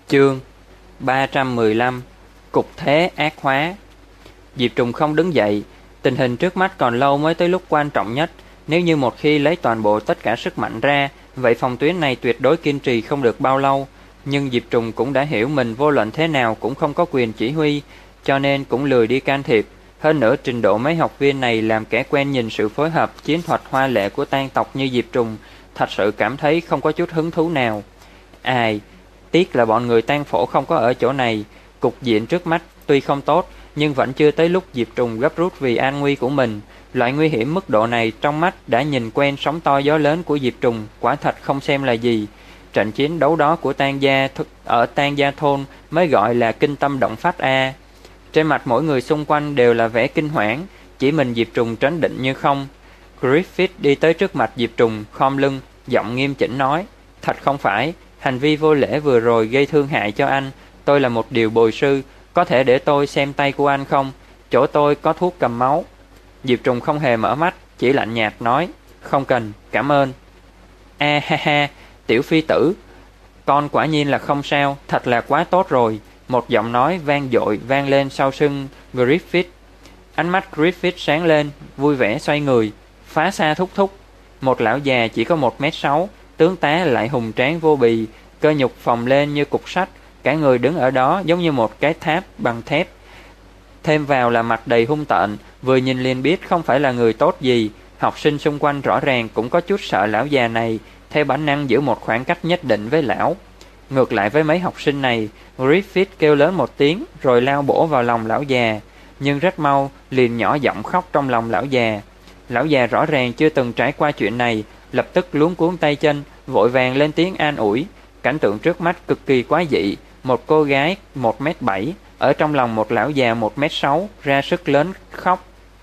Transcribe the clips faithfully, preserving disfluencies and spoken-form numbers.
Chương ba trăm mười lăm. Cục thế ác hóa. Diệp Trùng không đứng dậy. Tình hình trước mắt còn lâu mới tới lúc quan trọng nhất. Nếu như một khi lấy toàn bộ tất cả sức mạnh ra, vậy phòng tuyến này tuyệt đối kiên trì không được bao lâu. Nhưng Diệp Trùng cũng đã hiểu mình vô luận thế nào cũng không có quyền chỉ huy, cho nên cũng lười đi can thiệp. Hơn nữa trình độ mấy học viên này làm kẻ quen nhìn sự phối hợp chiến thuật hoa lệ của tang tộc như Diệp Trùng, thật sự cảm thấy không có chút hứng thú nào. Ai, tiếc là bọn người tang phổ không có ở chỗ này. Cục diện trước mắt tuy không tốt, nhưng vẫn chưa tới lúc Diệp Trùng gấp rút vì an nguy của mình. Loại nguy hiểm mức độ này trong mắt đã nhìn quen sóng to gió lớn của Diệp Trùng, quả thật không xem là gì. Trận chiến đấu đó của Tang gia ở Tang gia thôn mới gọi là kinh tâm động phách a. Trên mặt mỗi người xung quanh đều là vẻ kinh hoảng, chỉ mình Diệp Trùng trấn định như không. Griffith đi tới trước mặt Diệp Trùng, khom lưng, giọng nghiêm chỉnh nói: "Thật không phải, hành vi vô lễ vừa rồi gây thương hại cho anh. Tôi là một điều bồi sư, có thể để tôi xem tay của anh không? Chỗ tôi có thuốc cầm máu." Diệp Trùng không hề mở mắt, chỉ lạnh nhạt nói: "Không cần, cảm ơn." "A ha ha, tiểu phi tử, con quả nhiên là không sao, thật là quá tốt rồi." Một giọng nói vang dội vang lên sau lưng Griffith. Ánh mắt Griffith sáng lên, vui vẻ xoay người: "Phá xa thúc thúc." Một lão già chỉ có một mét sáu, tướng tá lại hùng tráng vô bì, cơ nhục phồng lên như cục sắt, cả người đứng ở đó giống như một cái tháp bằng thép. Thêm vào là mặt đầy hung tợn, vừa nhìn liền biết không phải là người tốt gì. Học sinh xung quanh rõ ràng cũng có chút sợ lão già này, theo bản năng giữ một khoảng cách nhất định với lão. Ngược lại với mấy học sinh này, Griffith kêu lớn một tiếng rồi lao bổ vào lòng lão già, nhưng rất mau liền nhỏ giọng khóc trong lòng lão già. Lão già rõ ràng chưa từng trải qua chuyện này, lập tức luống cuống tay chân, vội vàng lên tiếng an ủi. Cảnh tượng trước mắt cực kỳ quái dị, một cô gái một mét bảy ở trong lòng một lão già một mét sáu ra sức lớn khóc.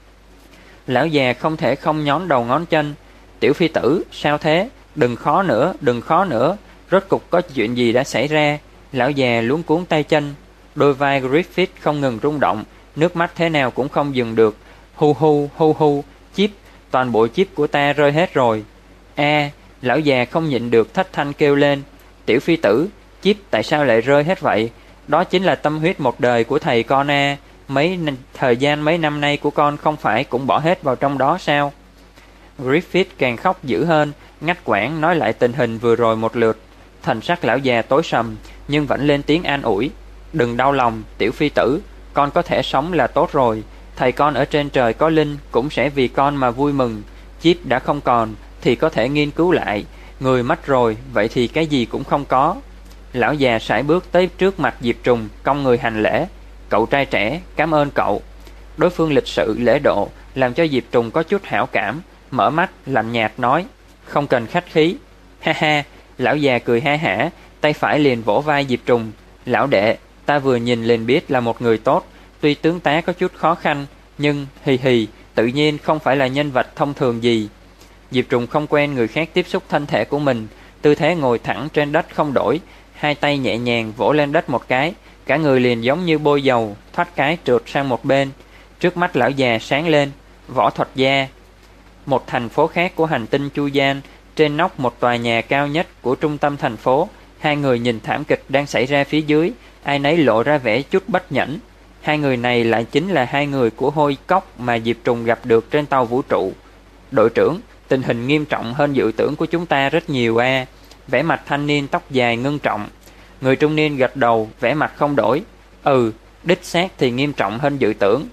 Lão già không thể không nhón đầu ngón chân: "Tiểu phi tử, sao thế? Đừng khó nữa, đừng khó nữa. Rốt cục có chuyện gì đã xảy ra?" Lão già luống cuống tay chân. Đôi vai Griffith không ngừng rung động, nước mắt thế nào cũng không dừng được. "Hu hu, hu hu, chip, toàn bộ chip của ta rơi hết rồi." A, lão già không nhịn được thất thanh kêu lên: "Tiểu phi tử, chip tại sao lại rơi hết vậy? Đó chính là tâm huyết một đời của thầy con a. Mấy thời gian mấy năm nay của con không phải cũng bỏ hết vào trong đó sao?" Griffith càng khóc dữ hơn, ngắt quãng nói lại tình hình vừa rồi một lượt. Thần sắc lão già tối sầm, nhưng vẫn lên tiếng an ủi: "Đừng đau lòng, tiểu phi tử, con có thể sống là tốt rồi. Thầy con ở trên trời có linh cũng sẽ vì con mà vui mừng. Chip đã không còn thì có thể nghiên cứu lại, người mất rồi vậy thì cái gì cũng không có." Lão già sải bước tới trước mặt Diệp Trùng, cong người hành lễ: "Cậu trai trẻ, cảm ơn cậu." Đối phương lịch sự lễ độ làm cho Diệp Trùng có chút hảo cảm, mở mắt lạnh nhạt nói: "Không cần khách khí." "Ha ha." Lão già cười ha hả, tay phải liền vỗ vai Diệp Trùng: "Lão đệ, ta vừa nhìn liền biết là một người tốt. Tuy tướng tá có chút khó khăn, nhưng hì hì, tự nhiên không phải là nhân vật thông thường gì." Diệp Trùng không quen người khác tiếp xúc thân thể của mình, tư thế ngồi thẳng trên đất không đổi, hai tay nhẹ nhàng vỗ lên đất một cái, cả người liền giống như bôi dầu, thoát cái trượt sang một bên. Trước mắt lão già sáng lên: "Võ thuật gia." Một thành phố khác của hành tinh Chu Gian, trên nóc một tòa nhà cao nhất của trung tâm thành phố, hai người nhìn thảm kịch đang xảy ra phía dưới, ai nấy lộ ra vẻ chút bất nhẫn. Hai người này lại chính là hai người của Hôi Cốc mà Diệp Trùng gặp được trên tàu vũ trụ. "Đội trưởng, tình hình nghiêm trọng hơn dự tưởng của chúng ta rất nhiều a." Vẻ mặt thanh niên tóc dài ngưng trọng. Người trung niên gật đầu, vẻ mặt không đổi: "Ừ, đích xác thì nghiêm trọng hơn dự tưởng."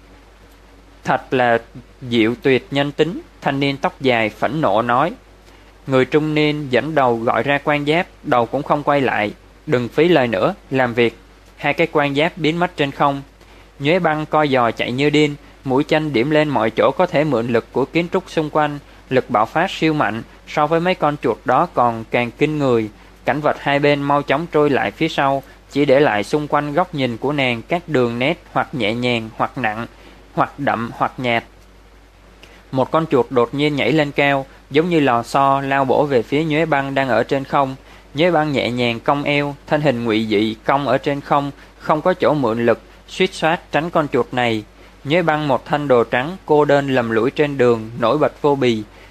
"Thật là diệu tuyệt nhân tính." Thanh niên tóc dài phẫn nộ nói. Người trung niên dẫn đầu gọi ra quan giáp, đầu cũng không quay lại: "Đừng phí lời nữa, làm việc." Hai cái quan giáp biến mất trên không. Nhuế Băng co giò chạy như điên, mũi chân điểm lên mọi chỗ có thể mượn lực của kiến trúc xung quanh, lực bạo phát siêu mạnh, so với mấy con chuột đó còn càng kinh người. Cảnh vật hai bên mau chóng trôi lại phía sau, chỉ để lại xung quanh góc nhìn của nàng các đường nét hoặc nhẹ nhàng hoặc nặng, hoặc đậm hoặc nhạt. Một con chuột đột nhiên nhảy lên cao, giống như lò xo lao bổ về phía Nhuế Băng đang ở trên không. Nhuế Băng nhẹ nhàng cong eo, thân hình ngụy dị cong ở trên không, không có chỗ mượn lực, suýt soát tránh con chuột này. Nhuế Băng một thân đồ trắng cô đơn lầm lũi trên đường, nổi bật vô bì.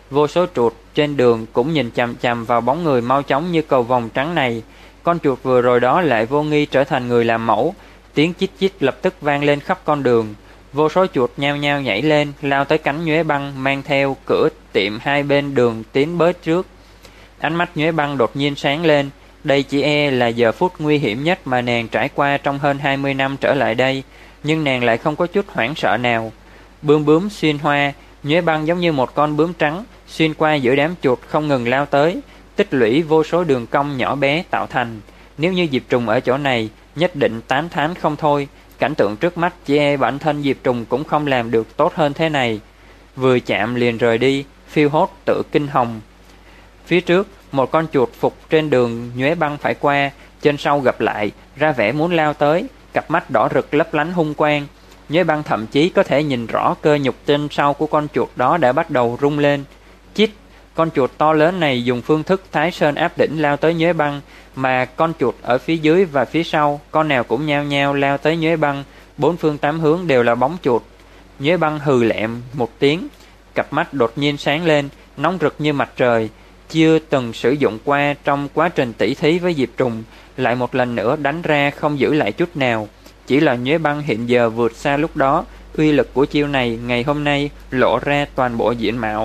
Vô số chuột trên đường cũng nhìn chằm chằm vào bóng người mau chóng như cầu vồng trắng này. Con chuột vừa rồi đó lại vô nghi trở thành người làm mẫu. Tiếng chích chích lập tức vang lên khắp con đường. Vô số chuột nhao nhao nhảy lên, lao tới cánh Nhuế Băng, mang theo cửa tiệm hai bên đường tiến bớt trước. Ánh mắt Nhuế Băng đột nhiên sáng lên. Đây chỉ e là giờ phút nguy hiểm nhất mà nàng trải qua trong hơn hai mươi năm trở lại đây, nhưng nàng lại không có chút hoảng sợ nào. Bướm bướm xuyên hoa, Nhuế Băng giống như một con bướm trắng, xuyên qua giữa đám chuột không ngừng lao tới, tích lũy vô số đường cong nhỏ bé tạo thành. Nếu như Diệp Trùng ở chỗ này, nhất định tán thán không thôi. Cảnh tượng trước mắt chỉ e bản thân Diệp Trùng cũng không làm được tốt hơn thế này. Vừa chạm liền rời đi, phiêu hốt tự kinh hồng. Phía trước, một con chuột phục trên đường Nhuế Băng phải qua, trên sau gặp lại, ra vẻ muốn lao tới, cặp mắt đỏ rực lấp lánh hung quang. Nhuế Băng thậm chí có thể nhìn rõ cơ nhục trên sau của con chuột đó đã bắt đầu rung lên. Chít, con chuột to lớn này dùng phương thức Thái Sơn áp đỉnh lao tới Nhuế Băng, mà con chuột ở phía dưới và phía sau, con nào cũng nhao nhao lao tới Nhuế Băng, bốn phương tám hướng đều là bóng chuột. Nhuế Băng hừ lẹm một tiếng, cặp mắt đột nhiên sáng lên, nóng rực như mặt trời. Chưa từng sử dụng qua trong quá trình tỉ thí với Diệp Trùng, lại một lần nữa đánh ra không giữ lại chút nào. Chỉ là Nhuế Băng hiện giờ vượt xa lúc đó, uy lực của chiêu này ngày hôm nay lộ ra toàn bộ diện mạo.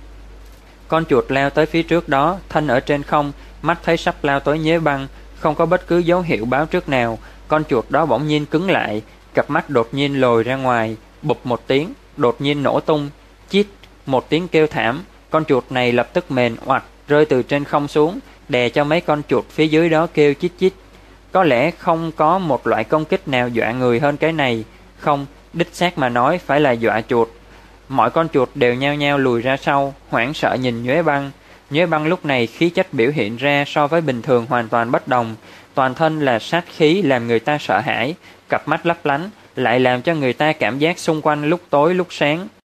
Con chuột lao tới phía trước đó, thân ở trên không, mắt thấy sắp lao tới Nhuế Băng, không có bất cứ dấu hiệu báo trước nào. Con chuột đó bỗng nhiên cứng lại, cặp mắt đột nhiên lồi ra ngoài, bụp một tiếng, đột nhiên nổ tung. Chít, một tiếng kêu thảm, con chuột này lập tức mềm oặt rơi từ trên không xuống, đè cho mấy con chuột phía dưới đó kêu chít chít. Có lẽ không có một loại công kích nào dọa người hơn cái này. Không, đích xác mà nói phải là dọa chuột. Mọi con chuột đều nhao nhao lùi ra sau, hoảng sợ nhìn Nhuế Băng. Nhuế Băng lúc này khí chất biểu hiện ra so với bình thường hoàn toàn bất đồng. Toàn thân là sát khí làm người ta sợ hãi, cặp mắt lấp lánh lại làm cho người ta cảm giác xung quanh lúc tối lúc sáng.